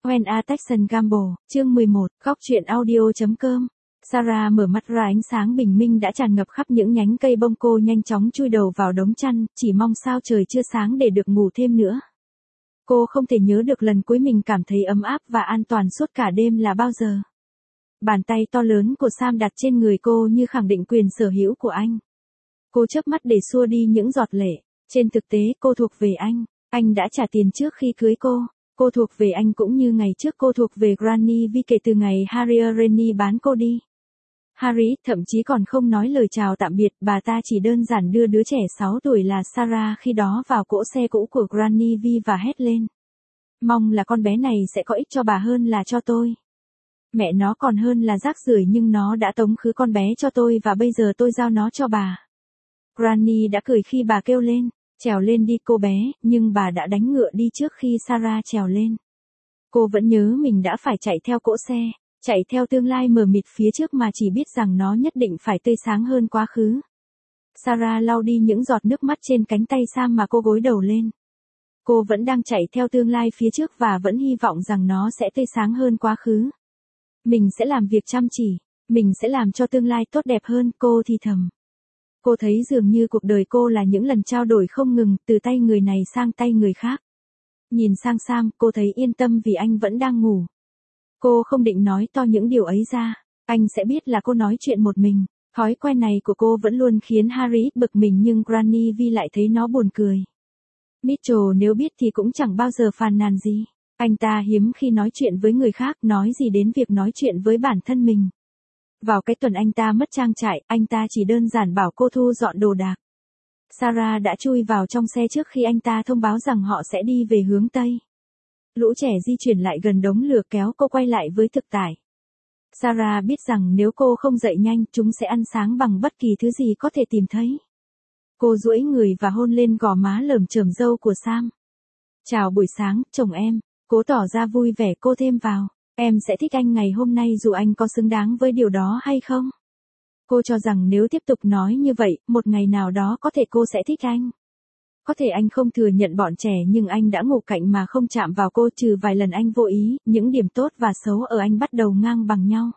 When a Texan Gamble, chương 11, góc truyện audio.com. Sarah mở mắt ra, ánh sáng bình minh đã tràn ngập khắp những nhánh cây bông. Cô nhanh chóng chui đầu vào đống chăn, chỉ mong sao trời chưa sáng để được ngủ thêm nữa. Cô không thể nhớ được lần cuối mình cảm thấy ấm áp và an toàn suốt cả đêm là bao giờ. Bàn tay to lớn của Sam đặt trên người cô như khẳng định quyền sở hữu của anh. Cô chớp mắt để xua đi những giọt lệ. Trên thực tế cô thuộc về anh. Anh đã trả tiền trước khi cưới cô. Cô thuộc về anh cũng như ngày trước cô thuộc về Granny Vi kể từ ngày Harry Rennie bán cô đi. Harry thậm chí còn không nói lời chào tạm biệt, bà ta chỉ đơn giản đưa đứa trẻ 6 tuổi là Sarah khi đó vào cỗ xe cũ của Granny Vi và hét lên. Mong là con bé này sẽ có ích cho bà hơn là cho tôi. Mẹ nó còn hơn là rác rưởi nhưng nó đã tống khứ con bé cho tôi và bây giờ tôi giao nó cho bà. Granny đã cười khi bà kêu lên. Trèo lên đi cô bé, nhưng bà đã đánh ngựa đi trước khi Sarah trèo lên. Cô vẫn nhớ mình đã phải chạy theo cỗ xe, chạy theo tương lai mờ mịt phía trước mà chỉ biết rằng nó nhất định phải tươi sáng hơn quá khứ. Sarah lau đi những giọt nước mắt trên cánh tay Sam mà cô gối đầu lên. Cô vẫn đang chạy theo tương lai phía trước và vẫn hy vọng rằng nó sẽ tươi sáng hơn quá khứ. Mình sẽ làm việc chăm chỉ, mình sẽ làm cho tương lai tốt đẹp hơn, cô thì thầm. Cô thấy dường như cuộc đời cô là những lần trao đổi không ngừng, từ tay người này sang tay người khác. Nhìn sang Sam, cô thấy yên tâm vì anh vẫn đang ngủ. Cô không định nói to những điều ấy ra, anh sẽ biết là cô nói chuyện một mình. Thói quen này của cô vẫn luôn khiến Harry bực mình nhưng Granny Vi lại thấy nó buồn cười. Mitchell nếu biết thì cũng chẳng bao giờ phàn nàn gì. Anh ta hiếm khi nói chuyện với người khác, nói gì đến việc nói chuyện với bản thân mình. Vào cái tuần anh ta mất trang trại, anh ta chỉ đơn giản bảo cô thu dọn đồ đạc. Sarah đã chui vào trong xe trước khi anh ta thông báo rằng họ sẽ đi về hướng Tây. Lũ trẻ di chuyển lại gần đống lửa kéo cô quay lại với thực tại. Sarah biết rằng nếu cô không dậy nhanh, chúng sẽ ăn sáng bằng bất kỳ thứ gì có thể tìm thấy. Cô duỗi người và hôn lên gò má lởm chởm râu của Sam. Chào buổi sáng, chồng em. Cố tỏ ra vui vẻ, cô thêm vào. Em sẽ thích anh ngày hôm nay dù anh có xứng đáng với điều đó hay không. Cô cho rằng nếu tiếp tục nói như vậy, một ngày nào đó có thể cô sẽ thích anh. Có thể anh không thừa nhận bọn trẻ nhưng anh đã ngủ cạnh mà không chạm vào cô trừ vài lần anh vô ý, những điểm tốt và xấu ở anh bắt đầu ngang bằng nhau.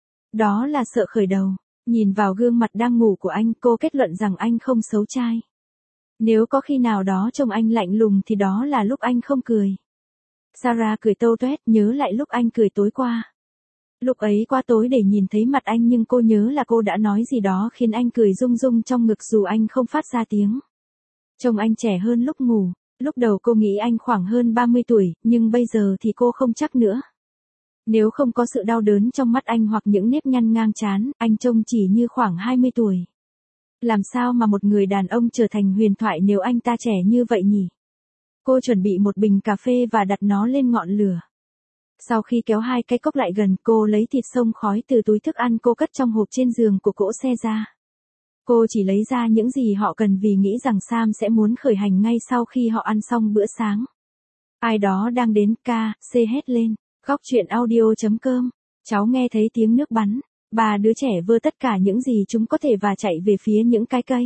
Đó là sợ khởi đầu. Nhìn vào gương mặt đang ngủ của anh, cô kết luận rằng anh không xấu trai. Nếu có khi nào đó trông anh lạnh lùng thì đó là lúc anh không cười. Sarah cười tâu tuét, nhớ lại lúc anh cười tối qua. Lúc ấy quá tối để nhìn thấy mặt anh nhưng cô nhớ là cô đã nói gì đó khiến anh cười rung rung trong ngực dù anh không phát ra tiếng. Trông anh trẻ hơn lúc ngủ. Lúc đầu cô nghĩ anh khoảng hơn 30 tuổi, nhưng bây giờ thì cô không chắc nữa. Nếu không có sự đau đớn trong mắt anh hoặc những nếp nhăn ngang trán, anh trông chỉ như khoảng 20 tuổi. Làm sao mà một người đàn ông trở thành huyền thoại nếu anh ta trẻ như vậy nhỉ? Cô chuẩn bị một bình cà phê và đặt nó lên ngọn lửa. Sau khi kéo hai cái cốc lại gần, cô lấy thịt xông khói từ túi thức ăn cô cất trong hộp trên giường của cỗ xe ra. Cô chỉ lấy ra những gì họ cần vì nghĩ rằng Sam sẽ muốn khởi hành ngay sau khi họ ăn xong bữa sáng. Ai đó đang đến, C hét lên. Góc truyện audio.com. Cháu nghe thấy tiếng nước bắn. Ba đứa trẻ vơ tất cả những gì chúng có thể và chạy về phía những cái cây.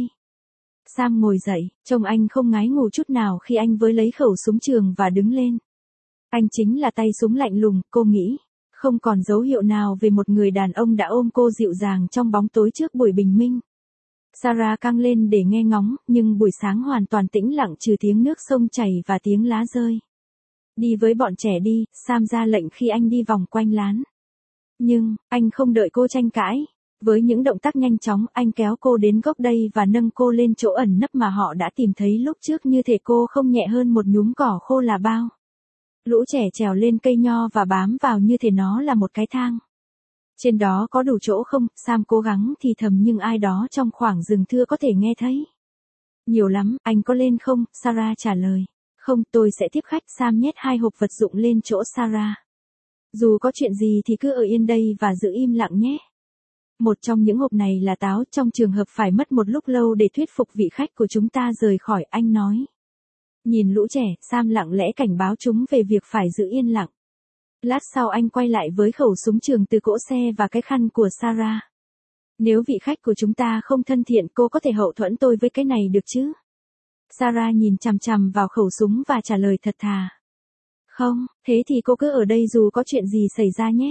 Sam ngồi dậy, trông anh không ngái ngủ chút nào khi anh với lấy khẩu súng trường và đứng lên. Anh chính là tay súng lạnh lùng, cô nghĩ. Không còn dấu hiệu nào về một người đàn ông đã ôm cô dịu dàng trong bóng tối trước buổi bình minh. Sarah căng lên để nghe ngóng, nhưng buổi sáng hoàn toàn tĩnh lặng trừ tiếng nước sông chảy và tiếng lá rơi. Đi với bọn trẻ đi, Sam ra lệnh khi anh đi vòng quanh lán. Nhưng, anh không đợi cô tranh cãi. Với những động tác nhanh chóng, anh kéo cô đến gốc đây và nâng cô lên chỗ ẩn nấp mà họ đã tìm thấy lúc trước như thể cô không nhẹ hơn một nhúm cỏ khô là bao. Lũ trẻ trèo lên cây nho và bám vào như thể nó là một cái thang. Trên đó có đủ chỗ không? Sam cố gắng thì thầm nhưng ai đó trong khoảng rừng thưa có thể nghe thấy. Nhiều lắm, anh có lên không? Sarah trả lời. Không, tôi sẽ tiếp khách. Sam nhét hai hộp vật dụng lên chỗ Sarah. Dù có chuyện gì thì cứ ở yên đây và giữ im lặng nhé. Một trong những hộp này là táo, trong trường hợp phải mất một lúc lâu để thuyết phục vị khách của chúng ta rời khỏi, anh nói. Nhìn lũ trẻ, Sam lặng lẽ cảnh báo chúng về việc phải giữ yên lặng. Lát sau anh quay lại với khẩu súng trường từ cỗ xe và cái khăn của Sarah. Nếu vị khách của chúng ta không thân thiện, cô có thể hậu thuẫn tôi với cái này được chứ? Sarah nhìn chằm chằm vào khẩu súng và trả lời thật thà. Không, thế thì cô cứ ở đây dù có chuyện gì xảy ra nhé.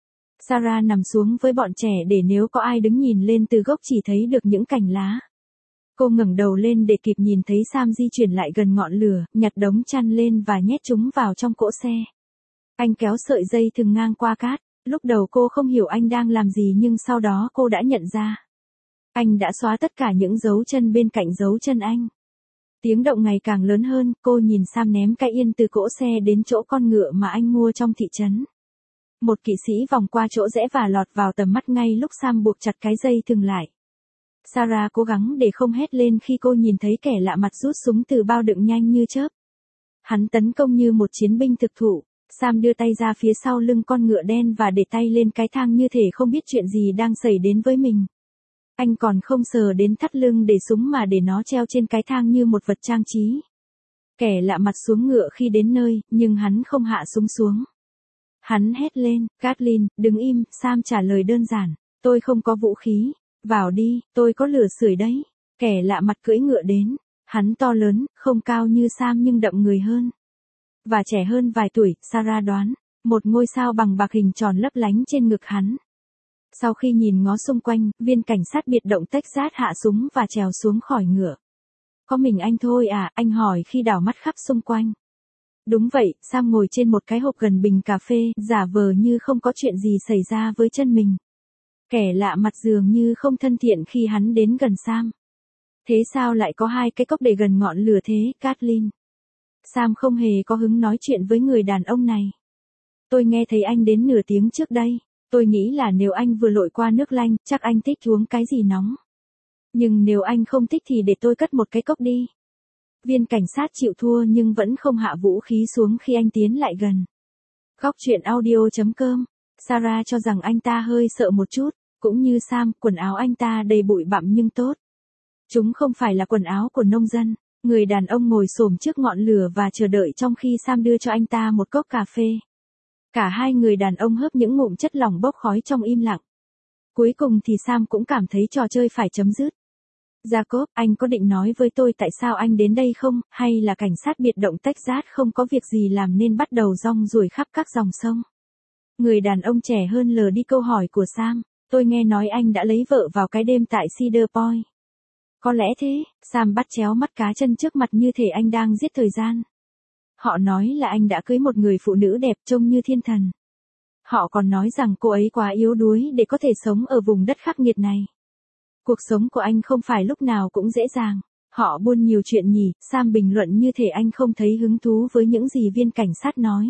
Sarah nằm xuống với bọn trẻ để nếu có ai đứng nhìn lên từ gốc chỉ thấy được những cành lá. Cô ngẩng đầu lên để kịp nhìn thấy Sam di chuyển lại gần ngọn lửa, nhặt đống chăn lên và nhét chúng vào trong cỗ xe. Anh kéo sợi dây thừng ngang qua cát. Lúc đầu cô không hiểu anh đang làm gì nhưng sau đó cô đã nhận ra. Anh đã xóa tất cả những dấu chân bên cạnh dấu chân anh. Tiếng động ngày càng lớn hơn, cô nhìn Sam ném cái yên từ cỗ xe đến chỗ con ngựa mà anh mua trong thị trấn. Một kỵ sĩ vòng qua chỗ rẽ và lọt vào tầm mắt ngay lúc Sam buộc chặt cái dây thừng lại. Sarah cố gắng để không hét lên khi cô nhìn thấy kẻ lạ mặt rút súng từ bao đựng nhanh như chớp. Hắn tấn công như một chiến binh thực thụ. Sam đưa tay ra phía sau lưng con ngựa đen và để tay lên cái thang như thể không biết chuyện gì đang xảy đến với mình. Anh còn không sờ đến thắt lưng để súng mà để nó treo trên cái thang như một vật trang trí. Kẻ lạ mặt xuống ngựa khi đến nơi, nhưng hắn không hạ súng xuống. Hắn hét lên, Kathleen, đừng im, Sam trả lời đơn giản, tôi không có vũ khí, vào đi, tôi có lửa sưởi đấy. Kẻ lạ mặt cưỡi ngựa đến, hắn to lớn, không cao như Sam nhưng đậm người hơn. Và trẻ hơn vài tuổi, Sarah đoán, một ngôi sao bằng bạc hình tròn lấp lánh trên ngực hắn. Sau khi nhìn ngó xung quanh, viên cảnh sát biệt động Texas hạ súng và trèo xuống khỏi ngựa. Có mình anh thôi à, anh hỏi khi đảo mắt khắp xung quanh. Đúng vậy, Sam ngồi trên một cái hộp gần bình cà phê, giả vờ như không có chuyện gì xảy ra với chân mình. Kẻ lạ mặt dường như không thân thiện khi hắn đến gần Sam. Thế sao lại có hai cái cốc để gần ngọn lửa thế, Kathleen? Sam không hề có hứng nói chuyện với người đàn ông này. Tôi nghe thấy anh đến nửa tiếng trước đây. Tôi nghĩ là nếu anh vừa lội qua nước lạnh, chắc anh thích uống cái gì nóng. Nhưng nếu anh không thích thì để tôi cất một cái cốc đi. Viên cảnh sát chịu thua nhưng vẫn không hạ vũ khí xuống khi anh tiến lại gần. Góc truyện audio.com. Sarah cho rằng anh ta hơi sợ một chút, cũng như Sam, quần áo anh ta đầy bụi bặm nhưng tốt. Chúng không phải là quần áo của nông dân. Người đàn ông ngồi xổm trước ngọn lửa và chờ đợi trong khi Sam đưa cho anh ta một cốc cà phê. Cả hai người đàn ông hớp những ngụm chất lỏng bốc khói trong im lặng. Cuối cùng thì Sam cũng cảm thấy trò chơi phải chấm dứt. Jacob, anh có định nói với tôi tại sao anh đến đây không, hay là cảnh sát biệt động Texas không có việc gì làm nên bắt đầu rong ruổi khắp các dòng sông? Người đàn ông trẻ hơn lờ đi câu hỏi của Sam. Tôi nghe nói anh đã lấy vợ vào cái đêm tại Cedar Point. Có lẽ thế, Sam bắt chéo mắt cá chân trước mặt như thể anh đang giết thời gian. Họ nói là anh đã cưới một người phụ nữ đẹp trông như thiên thần. Họ còn nói rằng cô ấy quá yếu đuối để có thể sống ở vùng đất khắc nghiệt này. Cuộc sống của anh không phải lúc nào cũng dễ dàng. Họ buôn nhiều chuyện nhỉ, Sam bình luận như thể anh không thấy hứng thú với những gì viên cảnh sát nói.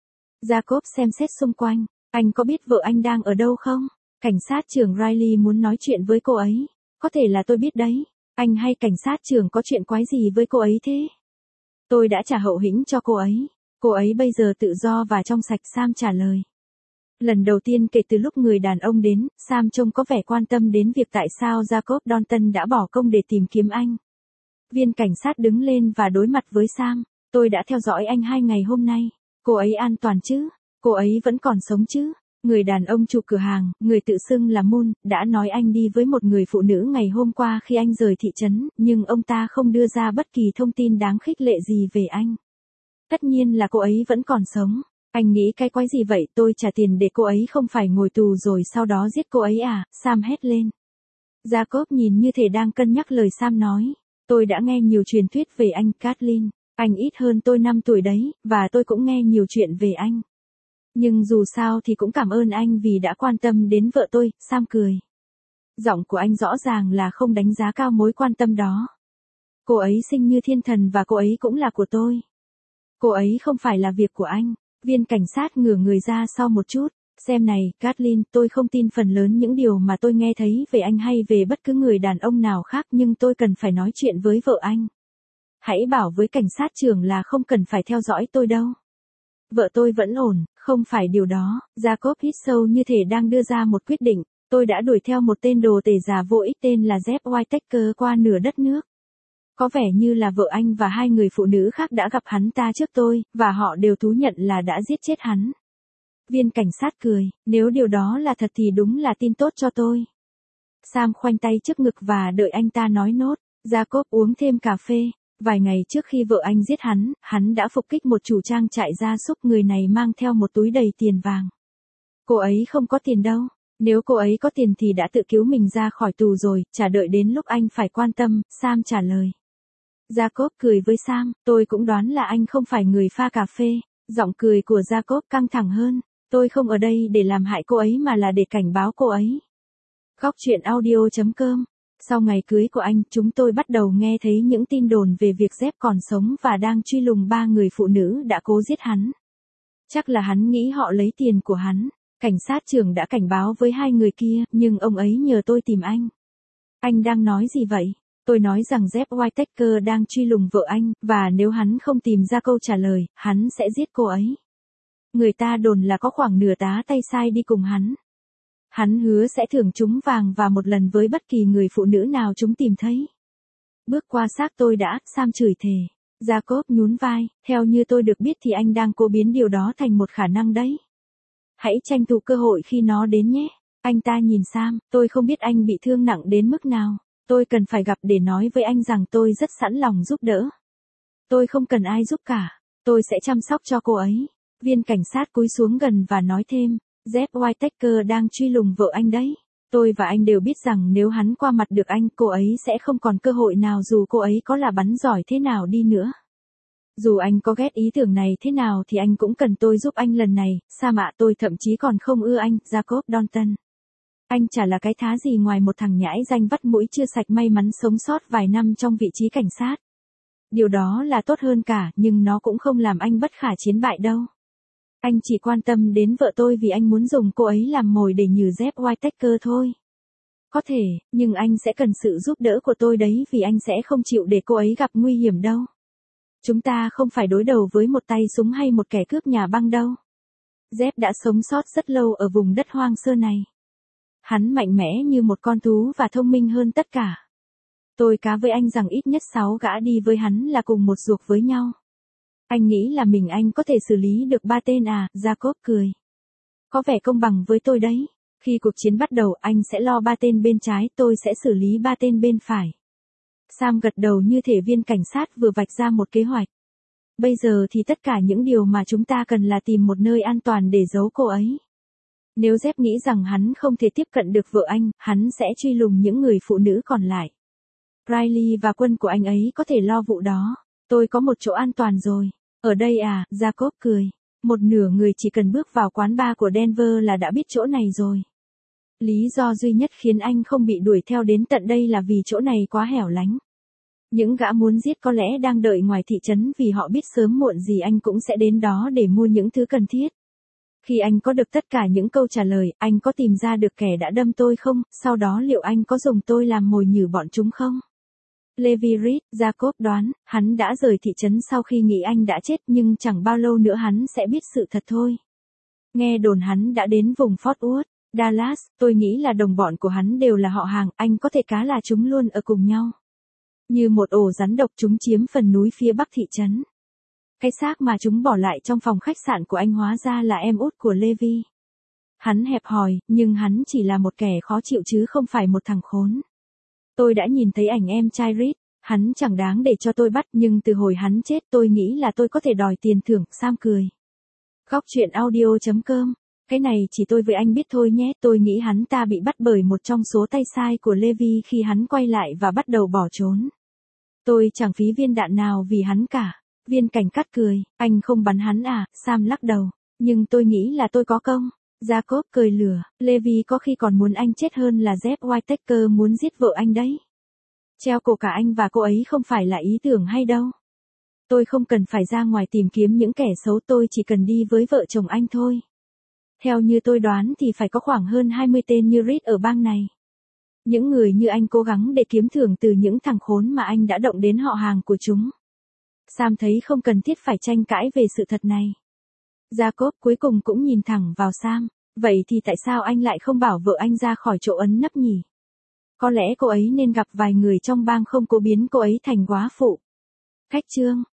Jacob xem xét xung quanh, anh có biết vợ anh đang ở đâu không? Cảnh sát trưởng Riley muốn nói chuyện với cô ấy. Có thể là tôi biết đấy. Anh hay cảnh sát trưởng có chuyện quái gì với cô ấy thế? Tôi đã trả hậu hĩnh cho cô ấy. Cô ấy bây giờ tự do và trong sạch, Sam trả lời. Lần đầu tiên kể từ lúc người đàn ông đến, Sam trông có vẻ quan tâm đến việc tại sao Jacob Dalton đã bỏ công để tìm kiếm anh. Viên cảnh sát đứng lên và đối mặt với Sam. Tôi đã theo dõi anh 2 ngày hôm nay. Cô ấy an toàn chứ? Cô ấy vẫn còn sống chứ? Người đàn ông chủ cửa hàng, người tự xưng là Moon, đã nói anh đi với một người phụ nữ ngày hôm qua khi anh rời thị trấn, nhưng ông ta không đưa ra bất kỳ thông tin đáng khích lệ gì về anh. Tất nhiên là cô ấy vẫn còn sống. Anh nghĩ cái quái gì vậy, tôi trả tiền để cô ấy không phải ngồi tù rồi sau đó giết cô ấy à, Sam hét lên. Jacob nhìn như thể đang cân nhắc lời Sam nói. Tôi đã nghe nhiều truyền thuyết về anh, Kathleen. Anh ít hơn tôi 5 tuổi đấy, và tôi cũng nghe nhiều chuyện về anh. Nhưng dù sao thì cũng cảm ơn anh vì đã quan tâm đến vợ tôi, Sam cười. Giọng của anh rõ ràng là không đánh giá cao mối quan tâm đó. Cô ấy xinh như thiên thần và cô ấy cũng là của tôi. Cô ấy không phải là việc của anh. Viên cảnh sát ngửa người ra sau một chút. Xem này, Kathleen, tôi không tin phần lớn những điều mà tôi nghe thấy về anh hay về bất cứ người đàn ông nào khác nhưng tôi cần phải nói chuyện với vợ anh. Hãy bảo với cảnh sát trưởng là không cần phải theo dõi tôi đâu. Vợ tôi vẫn ổn, không phải điều đó. Jacob hít sâu như thể đang đưa ra một quyết định. Tôi đã đuổi theo một tên đồ tể giả vô ích tên là Jeff Whittaker qua nửa đất nước. Có vẻ như là vợ anh và 2 người phụ nữ khác đã gặp hắn ta trước tôi, và họ đều thú nhận là đã giết chết hắn. Viên cảnh sát cười, nếu điều đó là thật thì đúng là tin tốt cho tôi. Sam khoanh tay trước ngực và đợi anh ta nói nốt. Jacob uống thêm cà phê. Vài ngày trước khi vợ anh giết hắn đã phục kích một chủ trang trại gia súc, người này mang theo một túi đầy tiền vàng. Cô ấy không có tiền đâu. Nếu cô ấy có tiền thì đã tự cứu mình ra khỏi tù rồi, chả đợi đến lúc anh phải quan tâm, Sam trả lời. Jacob cười với Sam, tôi cũng đoán là anh không phải người pha cà phê. Giọng cười của Jacob căng thẳng hơn. Tôi không ở đây để làm hại cô ấy mà là để cảnh báo cô ấy. Góc truyện audio.com. Sau ngày cưới của anh, chúng tôi bắt đầu nghe thấy những tin đồn về việc Jeff còn sống và đang truy lùng 3 người phụ nữ đã cố giết hắn. Chắc là hắn nghĩ họ lấy tiền của hắn. Cảnh sát trưởng đã cảnh báo với 2 người kia, nhưng ông ấy nhờ tôi tìm anh. Anh đang nói gì vậy? Tôi nói rằng Jeff Whittaker đang truy lùng vợ anh, và nếu hắn không tìm ra câu trả lời, hắn sẽ giết cô ấy. Người ta đồn là có khoảng nửa tá tay sai đi cùng hắn. Hắn hứa sẽ thưởng chúng vàng và một lần với bất kỳ người phụ nữ nào chúng tìm thấy. Bước qua xác tôi đã, Sam chửi thề. Jacob nhún vai, theo như tôi được biết thì anh đang cố biến điều đó thành một khả năng đấy. Hãy tranh thủ cơ hội khi nó đến nhé. Anh ta nhìn Sam, tôi không biết anh bị thương nặng đến mức nào. Tôi cần phải gặp để nói với anh rằng tôi rất sẵn lòng giúp đỡ. Tôi không cần ai giúp cả. Tôi sẽ chăm sóc cho cô ấy. Viên cảnh sát cúi xuống gần và nói thêm, Jeff Whittaker đang truy lùng vợ anh đấy. Tôi và anh đều biết rằng nếu hắn qua mặt được anh, cô ấy sẽ không còn cơ hội nào dù cô ấy có là bắn giỏi thế nào đi nữa. Dù anh có ghét ý tưởng này thế nào thì anh cũng cần tôi giúp anh lần này, Sam ạ, tôi thậm chí còn không ưa anh, Jacob Dalton. Anh chả là cái thá gì ngoài một thằng nhãi danh vắt mũi chưa sạch may mắn sống sót vài năm trong vị trí cảnh sát. Điều đó là tốt hơn cả, nhưng nó cũng không làm anh bất khả chiến bại đâu. Anh chỉ quan tâm đến vợ tôi vì anh muốn dùng cô ấy làm mồi để nhử Jeff Whittaker thôi. Có thể, nhưng anh sẽ cần sự giúp đỡ của tôi đấy vì anh sẽ không chịu để cô ấy gặp nguy hiểm đâu. Chúng ta không phải đối đầu với một tay súng hay một kẻ cướp nhà băng đâu. Jeff đã sống sót rất lâu ở vùng đất hoang sơ này. Hắn mạnh mẽ như một con thú và thông minh hơn tất cả. Tôi cá với anh rằng ít nhất 6 gã đi với hắn là cùng một ruột với nhau. Anh nghĩ là mình anh có thể xử lý được 3 tên à, Jacob cười. Có vẻ công bằng với tôi đấy. Khi cuộc chiến bắt đầu anh sẽ lo 3 tên bên trái, tôi sẽ xử lý 3 tên bên phải. Sam gật đầu như thể viên cảnh sát vừa vạch ra một kế hoạch. Bây giờ thì tất cả những điều mà chúng ta cần là tìm một nơi an toàn để giấu cô ấy. Nếu Jeff nghĩ rằng hắn không thể tiếp cận được vợ anh, hắn sẽ truy lùng những người phụ nữ còn lại. Riley và quân của anh ấy có thể lo vụ đó. Tôi có một chỗ an toàn rồi. Ở đây à, Jacob cười. Một nửa người chỉ cần bước vào quán bar của Denver là đã biết chỗ này rồi. Lý do duy nhất khiến anh không bị đuổi theo đến tận đây là vì chỗ này quá hẻo lánh. Những gã muốn giết có lẽ đang đợi ngoài thị trấn vì họ biết sớm muộn gì anh cũng sẽ đến đó để mua những thứ cần thiết. Khi anh có được tất cả những câu trả lời, anh có tìm ra được kẻ đã đâm tôi không, sau đó liệu anh có dùng tôi làm mồi nhử bọn chúng không? Levi Reed, Jacob đoán, hắn đã rời thị trấn sau khi nghĩ anh đã chết nhưng chẳng bao lâu nữa hắn sẽ biết sự thật thôi. Nghe đồn hắn đã đến vùng Fort Worth, Dallas, tôi nghĩ là đồng bọn của hắn đều là họ hàng, anh có thể cá là chúng luôn ở cùng nhau. Như một ổ rắn độc chúng chiếm phần núi phía bắc thị trấn. Cái xác mà chúng bỏ lại trong phòng khách sạn của anh hóa ra là em út của Levi. Hắn hẹp hòi, nhưng hắn chỉ là một kẻ khó chịu chứ không phải một thằng khốn. Tôi đã nhìn thấy ảnh em trai Reed, hắn chẳng đáng để cho tôi bắt nhưng từ hồi hắn chết tôi nghĩ là tôi có thể đòi tiền thưởng, Sam cười. Góc truyện audio.com. Cái này chỉ tôi với anh biết thôi nhé, tôi nghĩ hắn ta bị bắt bởi một trong số tay sai của Levi khi hắn quay lại và bắt đầu bỏ trốn. Tôi chẳng phí viên đạn nào vì hắn cả. Viên cảnh cắt cười, anh không bắn hắn à, Sam lắc đầu. Nhưng tôi nghĩ là tôi có công. Jacob cười lửa, Levi có khi còn muốn anh chết hơn là Jeff Whittaker muốn giết vợ anh đấy. Treo cổ cả anh và cô ấy không phải là ý tưởng hay đâu. Tôi không cần phải ra ngoài tìm kiếm những kẻ xấu, tôi chỉ cần đi với vợ chồng anh thôi. Theo như tôi đoán thì phải có khoảng hơn 20 tên như Reed ở bang này. Những người như anh cố gắng để kiếm thưởng từ những thằng khốn mà anh đã động đến họ hàng của chúng. Sam thấy không cần thiết phải tranh cãi về sự thật này. Jacob cuối cùng cũng nhìn thẳng vào Sam. Vậy thì tại sao anh lại không bảo vợ anh ra khỏi chỗ ẩn nấp nhỉ? Có lẽ cô ấy nên gặp vài người trong bang không cố biến cô ấy thành góa phụ. Khách trương,